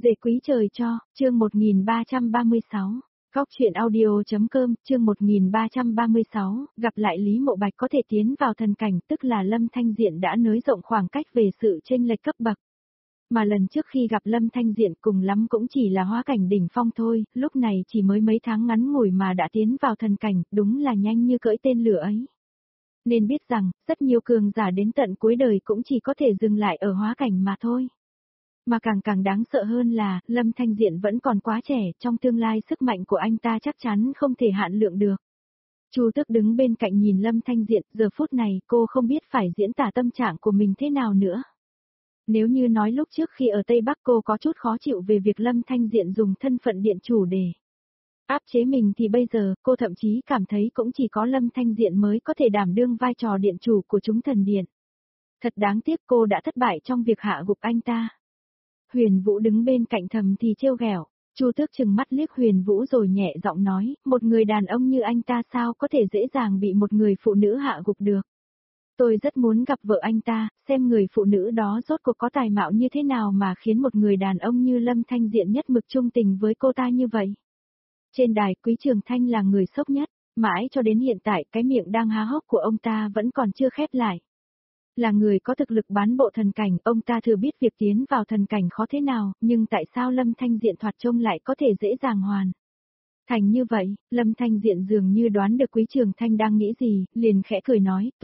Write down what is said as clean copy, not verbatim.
Dễ quý trời cho, chương 1336. Góc chuyện audio.com, chương 1336, gặp lại Lý Mộ Bạch có thể tiến vào thần cảnh, tức là Lâm Thanh Diện đã nới rộng khoảng cách về sự chênh lệch cấp bậc. Mà lần trước khi gặp Lâm Thanh Diện cùng lắm cũng chỉ là hóa cảnh đỉnh phong thôi, lúc này chỉ mới mấy tháng ngắn ngủi mà đã tiến vào thần cảnh, đúng là nhanh như cưỡi tên lửa ấy. Nên biết rằng, rất nhiều cường giả đến tận cuối đời cũng chỉ có thể dừng lại ở hóa cảnh mà thôi. Mà càng đáng sợ hơn là, Lâm Thanh Diện vẫn còn quá trẻ, trong tương lai sức mạnh của anh ta chắc chắn không thể hạn lượng được. Chu Tước đứng bên cạnh nhìn Lâm Thanh Diện, giờ phút này cô không biết phải diễn tả tâm trạng của mình thế nào nữa. Nếu như nói lúc trước khi ở Tây Bắc cô có chút khó chịu về việc Lâm Thanh Diện dùng thân phận điện chủ để áp chế mình thì bây giờ cô thậm chí cảm thấy cũng chỉ có Lâm Thanh Diện mới có thể đảm đương vai trò điện chủ của chúng thần điện. Thật đáng tiếc cô đã thất bại trong việc hạ gục anh ta. Huyền Vũ đứng bên cạnh thầm thì trêu ghẹo. Chu Tước trừng mắt liếc Huyền Vũ rồi nhẹ giọng nói, một người đàn ông như anh ta sao có thể dễ dàng bị một người phụ nữ hạ gục được. Tôi rất muốn gặp vợ anh ta, xem người phụ nữ đó rốt cuộc có tài mạo như thế nào mà khiến một người đàn ông như Lâm Thanh Diện nhất mực trung tình với cô ta như vậy. Trên đài Quý Trường Thanh là người sốc nhất, mãi cho đến hiện tại cái miệng đang há hốc của ông ta vẫn còn chưa khép lại. Là người có thực lực bán bộ thần cảnh, ông ta thừa biết việc tiến vào thần cảnh khó thế nào, nhưng tại sao Lâm Thanh Diện thoạt trông lại có thể dễ dàng hoàn thành như vậy? Lâm Thanh Diện dường như đoán được Quý Trường Thanh đang nghĩ gì, liền khẽ cười nói,